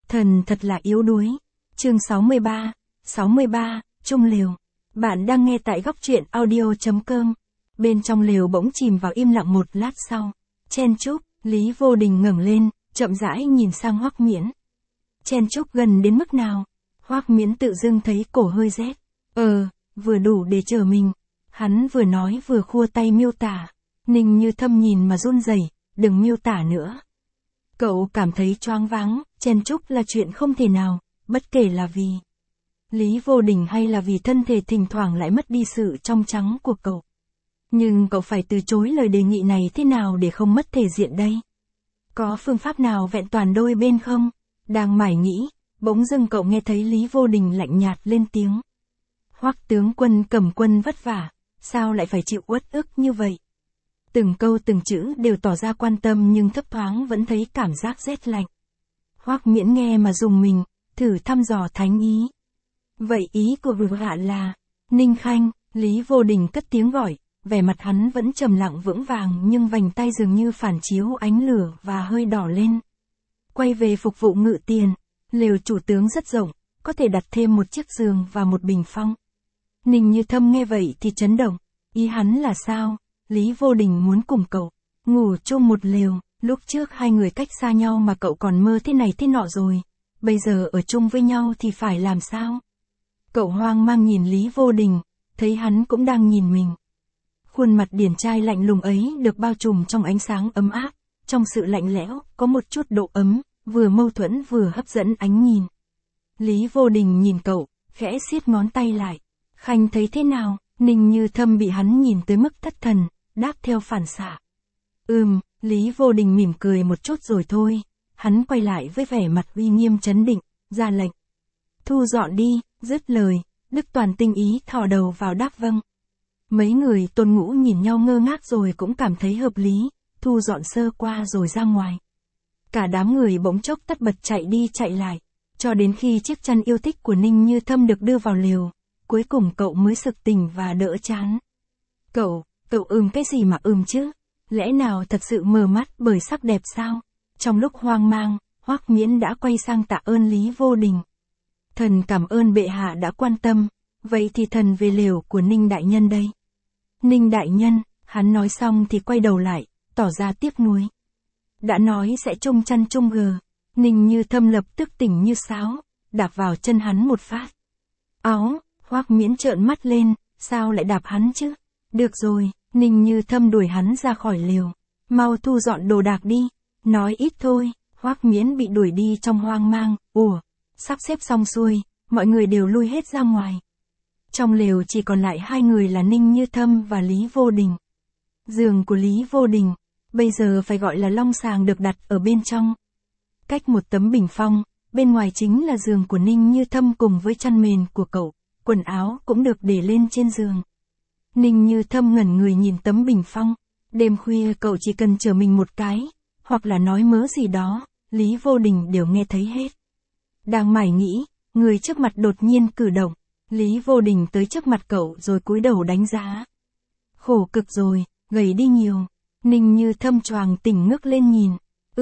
Thần thật là yếu đuối. Chương 63, Chung lều. Bạn đang nghe tại góc truyện audio.com. Bên trong lều bỗng chìm vào im lặng một lát sau. Chen chúc, Lý Vô Đình ngẩng lên, chậm rãi nhìn sang Hoắc Miễn. Chen chúc gần đến mức nào? Hoắc Miễn tự dưng thấy cổ hơi rét. Vừa đủ để chờ mình. Hắn vừa nói vừa khua tay miêu tả. Ninh Như Thâm nhìn mà run rẩy, đừng miêu tả nữa. Cậu cảm thấy choáng váng, chen chúc là chuyện không thể nào, bất kể là vì Lý Vô Đình hay là vì thân thể thỉnh thoảng lại mất đi sự trong trắng của cậu. Nhưng cậu phải từ chối lời đề nghị này thế nào để không mất thể diện đây? Có phương pháp nào vẹn toàn đôi bên không? Đang mải nghĩ, bỗng dưng cậu nghe thấy Lý Vô Đình lạnh nhạt lên tiếng. Hoắc tướng quân Cẩm Quân vất vả, sao lại phải chịu uất ức như vậy? Từng câu từng chữ đều tỏ ra quan tâm nhưng thấp thoáng vẫn thấy cảm giác rét lạnh. Hoắc Miễn nghe mà dùng mình, thử thăm dò thánh ý. Vậy ý của vừa hạ là, Ninh Khanh, Lý Vô Đình cất tiếng gọi, vẻ mặt hắn vẫn trầm lặng vững vàng nhưng vành tay dường như phản chiếu ánh lửa và hơi đỏ lên. Quay về phục vụ ngự tiền, lều chủ tướng rất rộng, có thể đặt thêm một chiếc giường và một bình phong. Ninh Như Thâm nghe vậy thì chấn động, ý hắn là sao? Lý Vô Đình muốn cùng cậu ngủ chung một lều, lúc trước hai người cách xa nhau mà cậu còn mơ thế này thế nọ rồi, bây giờ ở chung với nhau thì phải làm sao? Cậu hoang mang nhìn Lý Vô Đình, thấy hắn cũng đang nhìn mình. Khuôn mặt điển trai lạnh lùng ấy được bao trùm trong ánh sáng ấm áp, trong sự lạnh lẽo, có một chút độ ấm, vừa mâu thuẫn vừa hấp dẫn ánh nhìn. Lý Vô Đình nhìn cậu, khẽ siết ngón tay lại. Khanh thấy thế nào? Ninh Như Thâm bị hắn nhìn tới mức thất thần, đáp theo phản xạ. Lý Vô Đình mỉm cười một chút rồi thôi. Hắn quay lại với vẻ mặt uy nghiêm trấn định, ra lệnh. Thu dọn đi, dứt lời, Đức Toàn tinh ý thò đầu vào đáp vâng. Mấy người Tôn Ngũ nhìn nhau ngơ ngác rồi cũng cảm thấy hợp lý, thu dọn sơ qua rồi ra ngoài. Cả đám người bỗng chốc tất bật chạy đi chạy lại, cho đến khi chiếc chăn yêu thích của Ninh Như Thâm được đưa vào lều, cuối cùng cậu mới sực tỉnh và đỡ chán. Cậu cái gì mà chứ? Lẽ nào thật sự mờ mắt bởi sắc đẹp sao? Trong lúc hoang mang, Hoắc Miễn đã quay sang tạ ơn Lý Vô Đình. Thần cảm ơn bệ hạ đã quan tâm, vậy thì thần về lều của Ninh đại nhân đây. Ninh đại nhân, hắn nói xong thì quay đầu lại, tỏ ra tiếc nuối. Đã nói sẽ chung chăn chung gờ, Ninh Như Thâm lập tức tỉnh như sáo, đạp vào chân hắn một phát. Hoắc Miễn trợn mắt lên, sao lại đạp hắn chứ? Được rồi, Ninh Như Thâm đuổi hắn ra khỏi lều. Mau thu dọn đồ đạc đi, nói ít thôi. Hoắc Miễn bị đuổi đi trong hoang mang. Sắp xếp xong xuôi, mọi người đều lui hết ra ngoài. Trong lều chỉ còn lại hai người là Ninh Như Thâm và Lý Vô Đình. Giường của Lý Vô Đình, bây giờ phải gọi là long sàng được đặt ở bên trong. Cách một tấm bình phong, bên ngoài chính là giường của Ninh Như Thâm cùng với chăn mền của cậu, quần áo cũng được để lên trên giường. Ninh Như Thâm ngẩn người nhìn tấm bình phong, đêm khuya cậu chỉ cần chở mình một cái, hoặc là nói mớ gì đó, Lý Vô Đình đều nghe thấy hết. Đang mải nghĩ, người trước mặt đột nhiên cử động, Lý Vô Đình tới trước mặt cậu rồi cúi đầu đánh giá. Khổ cực rồi, gầy đi nhiều. Ninh Như Thâm choàng tỉnh ngước lên nhìn.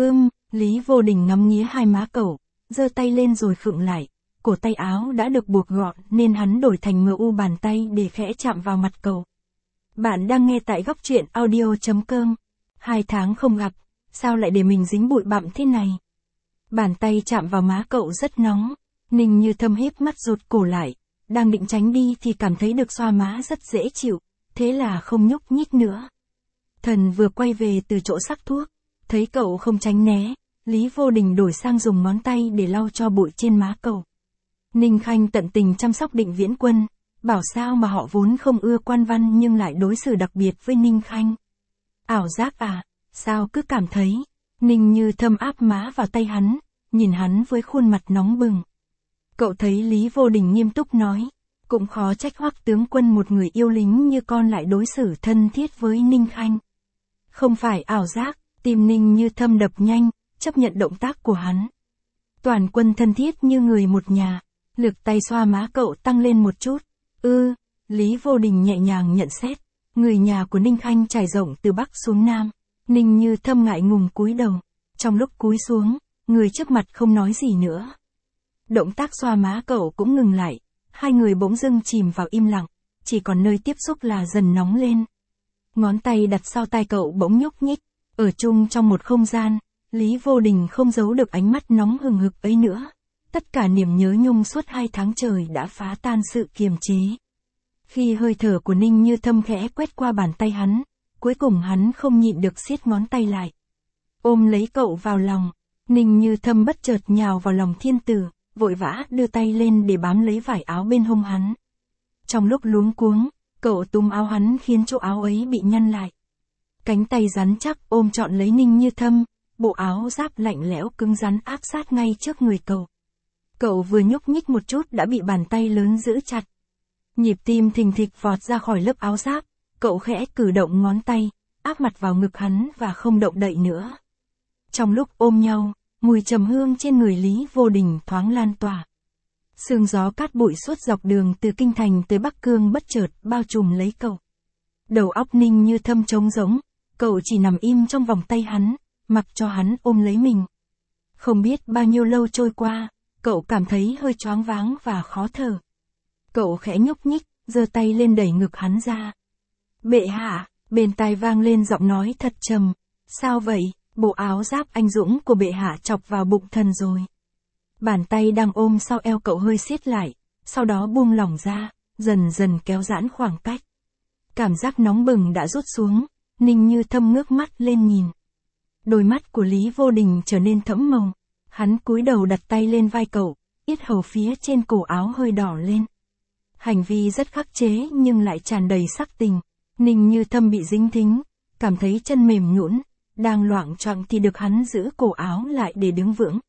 Lý Vô Đình ngắm nghía hai má cậu, giơ tay lên rồi khựng lại. Cổ tay áo đã được buộc gọn nên hắn đổi thành bàn tay để khẽ chạm vào mặt cậu. Bạn đang nghe tại góc truyện audio.com. 2 tháng không gặp, sao lại để mình dính bụi bặm thế này? Bàn tay chạm vào má cậu rất nóng. Ninh Như Thâm híp mắt rụt cổ lại, đang định tránh đi thì cảm thấy được xoa má rất dễ chịu, thế là không nhúc nhích nữa. Thần vừa quay về từ chỗ sắc thuốc, thấy cậu không tránh né, Lý Vô Đình đổi sang dùng ngón tay để lau cho bụi trên má cậu. Ninh Khanh tận tình chăm sóc Định Viễn Quân, bảo sao mà họ vốn không ưa quan văn nhưng lại đối xử đặc biệt với Ninh Khanh. Ảo giác à, sao cứ cảm thấy. Ninh Như Thâm áp má vào tay hắn, nhìn hắn với khuôn mặt nóng bừng. Cậu thấy Lý Vô Đình nghiêm túc nói, cũng khó trách Hoắc tướng quân một người yêu lính như con lại đối xử thân thiết với Ninh Khanh. Không phải ảo giác, tim Ninh Như Thâm đập nhanh, chấp nhận động tác của hắn. Toàn quân thân thiết như người một nhà. Lực tay xoa má cậu tăng lên một chút. Lý Vô Đình nhẹ nhàng nhận xét. Người nhà của Ninh Khanh trải rộng từ Bắc xuống Nam. Ninh Như Thâm ngại ngùng cúi đầu. Trong lúc cúi xuống, người trước mặt không nói gì nữa. Động tác xoa má cậu cũng ngừng lại, hai người bỗng dưng chìm vào im lặng, chỉ còn nơi tiếp xúc là dần nóng lên. Ngón tay đặt sau tai cậu bỗng nhúc nhích, ở chung trong một không gian, Lý Vô Đình không giấu được ánh mắt nóng hừng hực ấy nữa. Tất cả niềm nhớ nhung suốt 2 tháng trời đã phá tan sự kiềm chế. Khi hơi thở của Ninh Như Thâm khẽ quét qua bàn tay hắn, cuối cùng hắn không nhịn được siết ngón tay lại. Ôm lấy cậu vào lòng, Ninh Như Thâm bất chợt nhào vào lòng thiên tử, vội vã đưa tay lên để bám lấy vải áo bên hông hắn. Trong lúc luống cuống, cậu túm áo hắn khiến chỗ áo ấy bị nhăn lại. Cánh tay rắn chắc ôm trọn lấy Ninh Như Thâm, bộ áo giáp lạnh lẽo cứng rắn áp sát ngay trước người cậu. Cậu vừa nhúc nhích một chút đã bị bàn tay lớn giữ chặt. Nhịp tim thình thịch vọt ra khỏi lớp áo giáp, cậu khẽ cử động ngón tay, áp mặt vào ngực hắn và không động đậy nữa. Trong lúc ôm nhau, mùi trầm hương trên người Lý Vô Đình thoáng lan tỏa. Sương gió cát bụi suốt dọc đường từ Kinh Thành tới Bắc Cương bất chợt bao trùm lấy cậu. Đầu óc Ninh Như Thâm trống rỗng, cậu chỉ nằm im trong vòng tay hắn, mặc cho hắn ôm lấy mình. Không biết bao nhiêu lâu trôi qua, cậu cảm thấy hơi choáng váng và khó thở. Cậu khẽ nhúc nhích, giơ tay lên đẩy ngực hắn ra. Bệ hạ, bên tai vang lên giọng nói thật trầm. Sao vậy, bộ áo giáp anh dũng của bệ hạ chọc vào bụng thần rồi. Bàn tay đang ôm sau eo cậu hơi siết lại, sau đó buông lỏng ra, dần dần kéo giãn khoảng cách. Cảm giác nóng bừng đã rút xuống, Ninh Như Thâm ngước mắt lên nhìn. Đôi mắt của Lý Vô Đình trở nên thẫm màu. Hắn cúi đầu đặt tay lên vai cậu, yết hầu phía trên cổ áo hơi đỏ lên. Hành vi rất khắc chế nhưng lại tràn đầy sắc tình. Ninh Như Thâm bị dính thính, cảm thấy chân mềm nhũn, đang loạng choạng thì được hắn giữ cổ áo lại để đứng vững.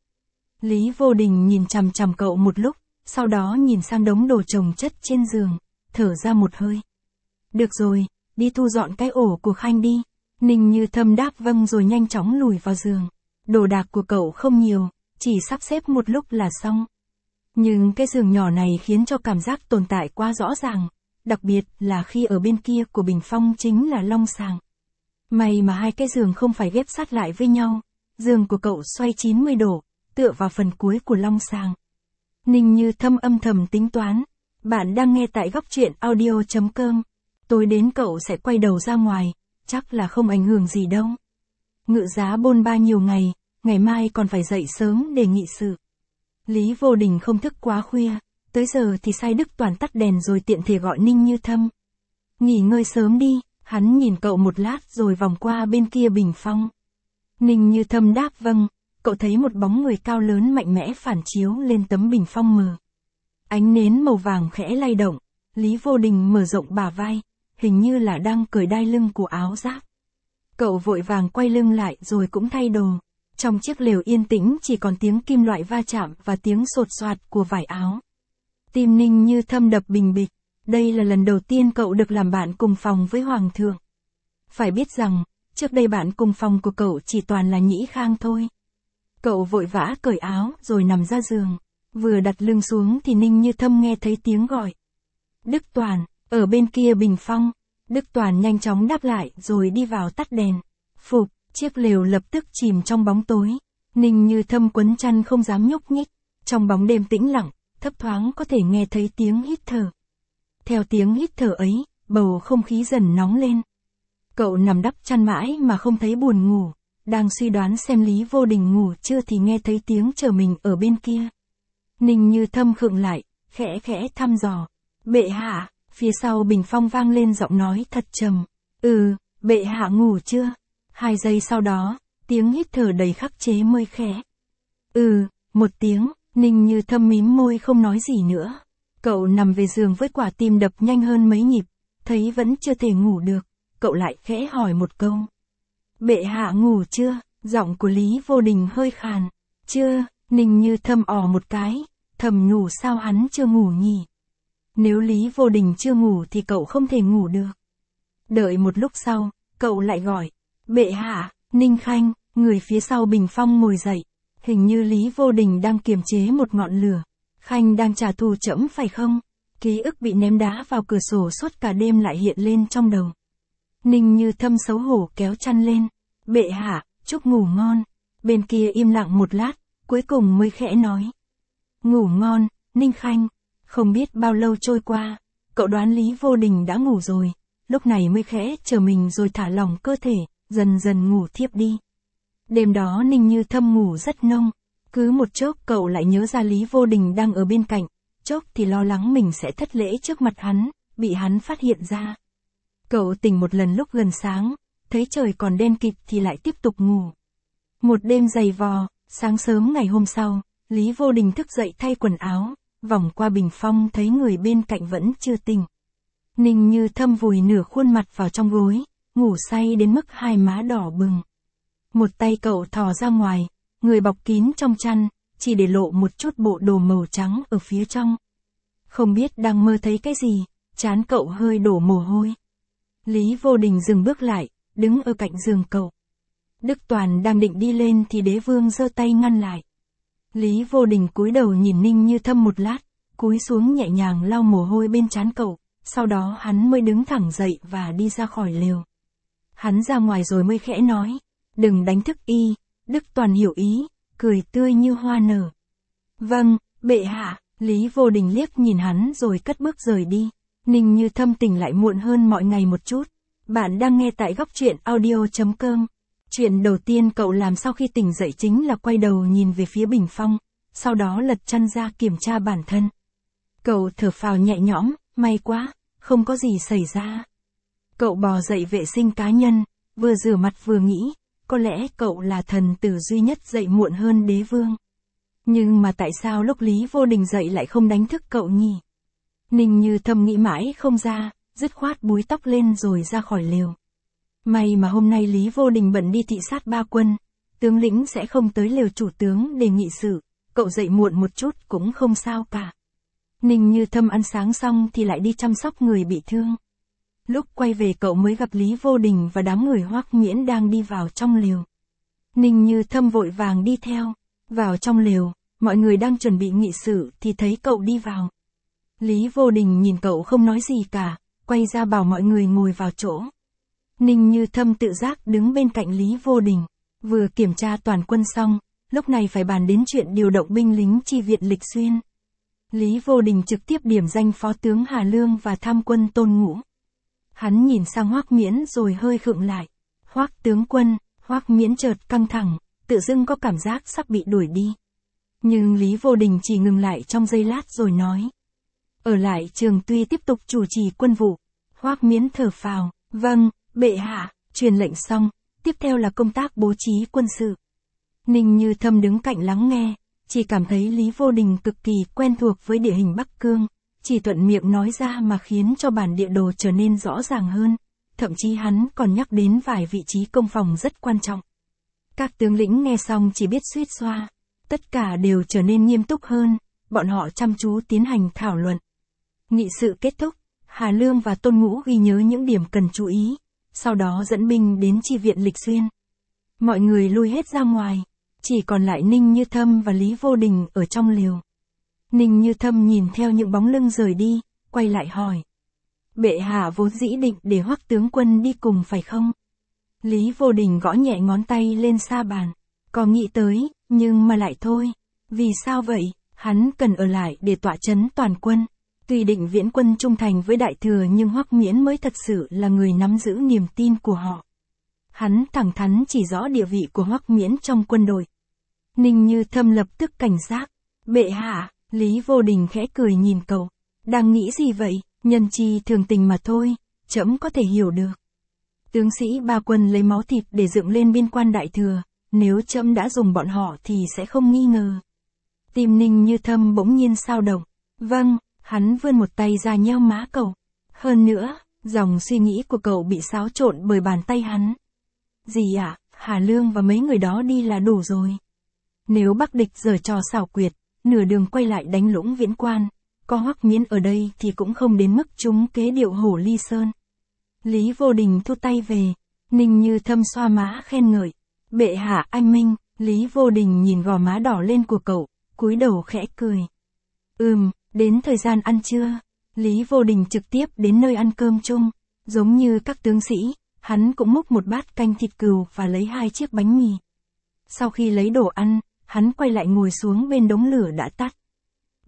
Lý Vô Đình nhìn chằm chằm cậu một lúc, sau đó nhìn sang đống đồ chồng chất trên giường, thở ra một hơi. Được rồi, đi thu dọn cái ổ của Khanh đi. Ninh Như Thâm đáp vâng rồi nhanh chóng lùi vào giường. Đồ đạc của cậu không nhiều, chỉ sắp xếp một lúc là xong. Nhưng cái giường nhỏ này khiến cho cảm giác tồn tại quá rõ ràng, đặc biệt là khi ở bên kia của bình phong chính là long sàng. May mà hai cái giường không phải ghép sát lại với nhau, giường của cậu xoay 90 độ, tựa vào phần cuối của long sàng. Ninh Như Thâm âm thầm tính toán, bạn đang nghe tại góc truyện audio.com, tối đến cậu sẽ quay đầu ra ngoài, chắc là không ảnh hưởng gì đâu. Ngự giá bôn ba nhiều ngày, ngày mai còn phải dậy sớm để nghị sự. Lý Vô Đình không thức quá khuya, tới giờ thì sai Đức Toàn tắt đèn rồi tiện thể gọi Ninh Như Thâm. Nghỉ ngơi sớm đi, hắn nhìn cậu một lát rồi vòng qua bên kia bình phong. Ninh Như Thâm đáp vâng, cậu thấy một bóng người cao lớn mạnh mẽ phản chiếu lên tấm bình phong mờ. Ánh nến màu vàng khẽ lay động, Lý Vô Đình mở rộng bả vai, hình như là đang cởi đai lưng của áo giáp. Cậu vội vàng quay lưng lại rồi cũng thay đồ. Trong chiếc lều yên tĩnh chỉ còn tiếng kim loại va chạm và tiếng sột soạt của vải áo. Tim Ninh Như Thâm đập bình bịch, đây là lần đầu tiên cậu được làm bạn cùng phòng với Hoàng thượng. Phải biết rằng, trước đây bạn cùng phòng của cậu chỉ toàn là Nhĩ Khang thôi. Cậu vội vã cởi áo rồi nằm ra giường, vừa đặt lưng xuống thì Ninh Như Thâm nghe thấy tiếng gọi. Đức Toàn, ở bên kia bình phong. Đức Toàn nhanh chóng đáp lại rồi đi vào tắt đèn. Phụp, chiếc lều lập tức chìm trong bóng tối. Ninh Như Thâm quấn chăn không dám nhúc nhích. Trong bóng đêm tĩnh lặng, thấp thoáng có thể nghe thấy tiếng hít thở. Theo tiếng hít thở ấy, bầu không khí dần nóng lên. Cậu nằm đắp chăn mãi mà không thấy buồn ngủ. Đang suy đoán xem Lý Vô Đình ngủ chưa thì nghe thấy tiếng chờ mình ở bên kia. Ninh Như Thâm khựng lại, khẽ khẽ thăm dò. Bệ hạ. Phía sau bình phong vang lên giọng nói thật trầm. Bệ hạ ngủ chưa? 2 giây sau đó, tiếng hít thở đầy khắc chế mới khẽ. Một tiếng, Ninh Như Thâm mím môi không nói gì nữa. Cậu nằm về giường với quả tim đập nhanh hơn mấy nhịp, thấy vẫn chưa thể ngủ được, cậu lại khẽ hỏi một câu. Bệ hạ ngủ chưa? Giọng của Lý Vô Đình hơi khàn. Chưa, Ninh Như Thâm ò một cái, thầm nhủ sao hắn chưa ngủ nhỉ? Nếu Lý Vô Đình chưa ngủ thì cậu không thể ngủ được. Đợi một lúc sau, cậu lại gọi. Bệ hạ, Ninh Khanh, người phía sau bình phong ngồi dậy. Hình như Lý Vô Đình đang kiềm chế một ngọn lửa. Khanh đang trả thù trẫm phải không? Ký ức bị ném đá vào cửa sổ suốt cả đêm lại hiện lên trong đầu. Ninh Như Thâm xấu hổ kéo chăn lên. Bệ hạ, chúc ngủ ngon. Bên kia im lặng một lát, cuối cùng mới khẽ nói. Ngủ ngon, Ninh Khanh. Không biết bao lâu trôi qua, cậu đoán Lý Vô Đình đã ngủ rồi, lúc này mới khẽ chờ mình rồi thả lỏng cơ thể, dần dần ngủ thiếp đi. Đêm đó Ninh Như Thâm ngủ rất nông, cứ một chốc cậu lại nhớ ra Lý Vô Đình đang ở bên cạnh, chốc thì lo lắng mình sẽ thất lễ trước mặt hắn, bị hắn phát hiện ra. Cậu tỉnh một lần lúc gần sáng, thấy trời còn đen kịt thì lại tiếp tục ngủ. Một đêm dày vò, sáng sớm ngày hôm sau, Lý Vô Đình thức dậy thay quần áo, vòng qua bình phong thấy người bên cạnh vẫn chưa tỉnh. Ninh Như Thâm vùi nửa khuôn mặt vào trong gối, ngủ say đến mức hai má đỏ bừng. Một tay cậu thò ra ngoài, người bọc kín trong chăn, chỉ để lộ một chút bộ đồ màu trắng ở phía trong. Không biết đang mơ thấy cái gì, trán cậu hơi đổ mồ hôi. Lý Vô Đình dừng bước lại, đứng ở cạnh giường cậu. Đức Toàn đang định đi lên thì Đế Vương giơ tay ngăn lại. Lý Vô Đình cúi đầu nhìn Ninh Như Thâm một lát, cúi xuống nhẹ nhàng lau mồ hôi bên trán cậu, sau đó hắn mới đứng thẳng dậy và đi ra khỏi lều. Hắn ra ngoài rồi mới khẽ nói, đừng đánh thức y. Đức Toàn hiểu ý, cười tươi như hoa nở. Vâng, bệ hạ. Lý Vô Đình liếc nhìn hắn rồi cất bước rời đi. Ninh Như Thâm tỉnh lại muộn hơn mọi ngày một chút. Bạn đang nghe tại góc truyện audio.com. Chuyện đầu tiên cậu làm sau khi tỉnh dậy chính là quay đầu nhìn về phía bình phong, sau đó lật chăn ra kiểm tra bản thân. Cậu thở phào nhẹ nhõm, may quá, không có gì xảy ra. Cậu bò dậy vệ sinh cá nhân, vừa rửa mặt vừa nghĩ, có lẽ cậu là thần tử duy nhất dậy muộn hơn Đế Vương. Nhưng mà tại sao lúc Lý Vô Đình dậy lại không đánh thức cậu nhỉ? Ninh Như Thâm nghĩ mãi không ra, dứt khoát búi tóc lên rồi ra khỏi lều. May mà hôm nay Lý Vô Đình bận đi thị sát ba quân, tướng lĩnh sẽ không tới lều chủ tướng để nghị sự, cậu dậy muộn một chút cũng không sao cả. Ninh Như Thâm ăn sáng xong thì lại đi chăm sóc người bị thương. Lúc quay về cậu mới gặp Lý Vô Đình và đám người Hoắc Nghiễn đang đi vào trong lều. Ninh Như Thâm vội vàng đi theo, vào trong lều, mọi người đang chuẩn bị nghị sự thì thấy cậu đi vào. Lý Vô Đình nhìn cậu không nói gì cả, quay ra bảo mọi người ngồi vào chỗ. Ninh Như Thâm tự giác đứng bên cạnh Lý Vô Đình, vừa kiểm tra toàn quân xong, lúc này phải bàn đến chuyện điều động binh lính chi viện Lịch Xuyên. Lý Vô Đình trực tiếp điểm danh phó tướng Hà Lương và tham quân Tôn Ngũ. Hắn nhìn sang Hoắc Nghiễn rồi hơi khựng lại. Hoắc tướng quân. Hoắc Nghiễn chợt căng thẳng, tự dưng có cảm giác sắp bị đuổi đi. Nhưng Lý Vô Đình chỉ ngừng lại trong giây lát rồi nói. Ở lại Trường Tuy tiếp tục chủ trì quân vụ. Hoắc Nghiễn thở phào, vâng, bệ hạ, truyền lệnh xong, tiếp theo là công tác bố trí quân sự. Ninh Như Thâm đứng cạnh lắng nghe, chỉ cảm thấy Lý Vô Đình cực kỳ quen thuộc với địa hình Bắc Cương, chỉ thuận miệng nói ra mà khiến cho bản địa đồ trở nên rõ ràng hơn, thậm chí hắn còn nhắc đến vài vị trí công phòng rất quan trọng. Các tướng lĩnh nghe xong chỉ biết suýt xoa, tất cả đều trở nên nghiêm túc hơn, bọn họ chăm chú tiến hành thảo luận. Nghị sự kết thúc, Hà Lương và Tôn Ngũ ghi nhớ những điểm cần chú ý, sau đó dẫn binh đến chi viện Lịch Xuyên. Mọi người lui hết ra ngoài, chỉ còn lại Ninh Như Thâm và Lý Vô Đình ở trong lều. Ninh Như Thâm nhìn theo những bóng lưng rời đi, quay lại hỏi. Bệ hạ vốn dĩ định để Hoắc tướng quân đi cùng phải không? Lý Vô Đình gõ nhẹ ngón tay lên sa bàn. Có nghĩ tới, nhưng mà lại thôi. Vì sao vậy? Hắn cần ở lại để tọa chấn toàn quân. Tuy định viễn quân trung thành với đại thừa nhưng Hoắc Nghiễn mới thật sự là người nắm giữ niềm tin của họ. Hắn thẳng thắn chỉ rõ địa vị của Hoắc Nghiễn trong quân đội. Ninh Như Thâm lập tức cảnh giác. Bệ hạ, Lý Vô Đình khẽ cười nhìn cậu. Đang nghĩ gì vậy? Nhân chi thường tình mà thôi, trẫm có thể hiểu được. Tướng sĩ ba quân lấy máu thịt để dựng lên biên quan đại thừa, nếu trẫm đã dùng bọn họ thì sẽ không nghi ngờ. Tim Ninh Như Thâm bỗng nhiên xao động. Vâng, hắn vươn một tay ra nheo má cậu. Hơn nữa, dòng suy nghĩ của cậu bị xáo trộn bởi bàn tay hắn. Gì ạ, Hà Lương và mấy người đó đi là đủ rồi. Nếu Bắc địch giở trò xảo quyệt, nửa đường quay lại đánh Lũng Viễn Quan, có Hoắc Nghiễn ở đây thì cũng không đến mức trúng kế điệu Hổ Ly Sơn. Lý Vô Đình thu tay về, Ninh Như Thâm xoa má khen ngợi. Bệ hạ anh minh. Lý Vô Đình nhìn gò má đỏ lên của cậu, cúi đầu khẽ cười. Đến thời gian ăn trưa, Lý Vô Đình trực tiếp đến nơi ăn cơm chung, giống như các tướng sĩ, hắn cũng múc một bát canh thịt cừu và lấy 2 chiếc bánh mì. Sau khi lấy đồ ăn, hắn quay lại ngồi xuống bên đống lửa đã tắt.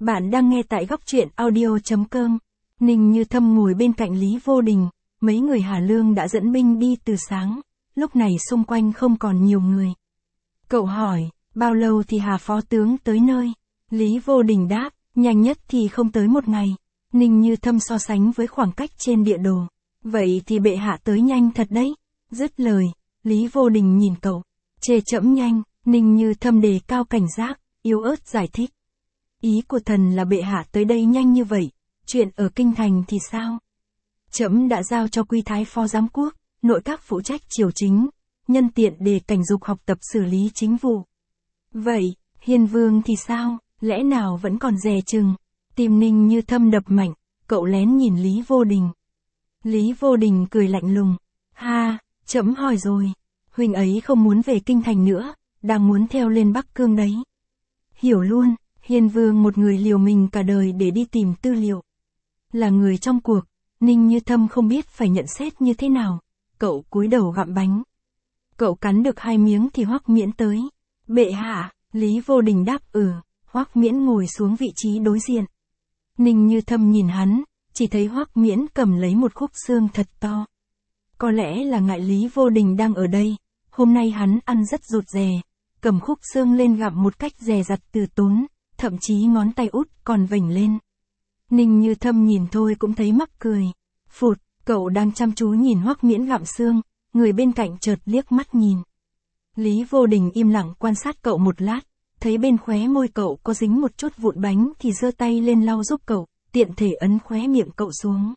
Bạn đang nghe tại góc truyện audio.com. Ninh Như Thâm ngồi bên cạnh Lý Vô Đình, mấy người Hà Lương đã dẫn binh đi từ sáng, lúc này xung quanh không còn nhiều người. Cậu hỏi, bao lâu thì Hà Phó Tướng tới nơi? Lý Vô Đình đáp, nhanh nhất thì không tới một ngày. Ninh Như Thâm so sánh với khoảng cách trên địa đồ. Vậy thì bệ hạ tới nhanh thật đấy. Dứt lời, Lý Vô Đình nhìn cậu. Chê trẫm nhanh, Ninh Như Thâm đề cao cảnh giác, yếu ớt giải thích. Ý của thần là bệ hạ tới đây nhanh như vậy, chuyện ở kinh thành thì sao? Trẫm đã giao cho Quy Thái Phó Giám Quốc, nội các phụ trách triều chính, nhân tiện để cảnh dục học tập xử lý chính vụ. Vậy, Hiên Vương thì sao, lẽ nào vẫn còn dè chừng? Tim Ninh Như Thâm đập mạnh, cậu lén nhìn Lý Vô Đình. Lý Vô Đình cười lạnh lùng. Ha, trẫm hỏi rồi, huynh ấy không muốn về kinh thành nữa, đang muốn theo lên Bắc Cương đấy. Hiểu luôn, Hiên Vương một người liều mình cả đời để đi tìm tư liệu. Là người trong cuộc, Ninh Như Thâm không biết phải nhận xét như thế nào, cậu cúi đầu gặm bánh. Cậu cắn được 2 miếng thì Hoắc Miễn tới. Bệ hạ, Lý Vô Đình đáp Hoắc Miễn ngồi xuống vị trí đối diện. Ninh Như Thâm nhìn hắn, chỉ thấy Hoắc Miễn cầm lấy một khúc xương thật to. Có lẽ là ngại Lý Vô Đình đang ở đây, hôm nay hắn ăn rất rụt rè, cầm khúc xương lên gặm một cách dè dặt từ tốn, thậm chí ngón tay út còn vểnh lên. Ninh Như Thâm nhìn thôi cũng thấy mắc cười. Phụt, cậu đang chăm chú nhìn Hoắc Miễn gặm xương, người bên cạnh chợt liếc mắt nhìn. Lý Vô Đình im lặng quan sát cậu một lát, thấy bên khóe môi cậu có dính một chút vụn bánh thì giơ tay lên lau giúp cậu, tiện thể ấn khóe miệng cậu xuống.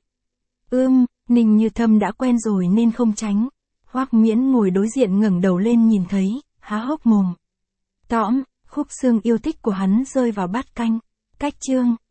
Ninh Như Thâm đã quen rồi nên không tránh. Hoắc Miễn ngồi đối diện ngẩng đầu lên nhìn thấy, há hốc mồm. Tõm, khúc xương yêu thích của hắn rơi vào bát canh. Cách chương.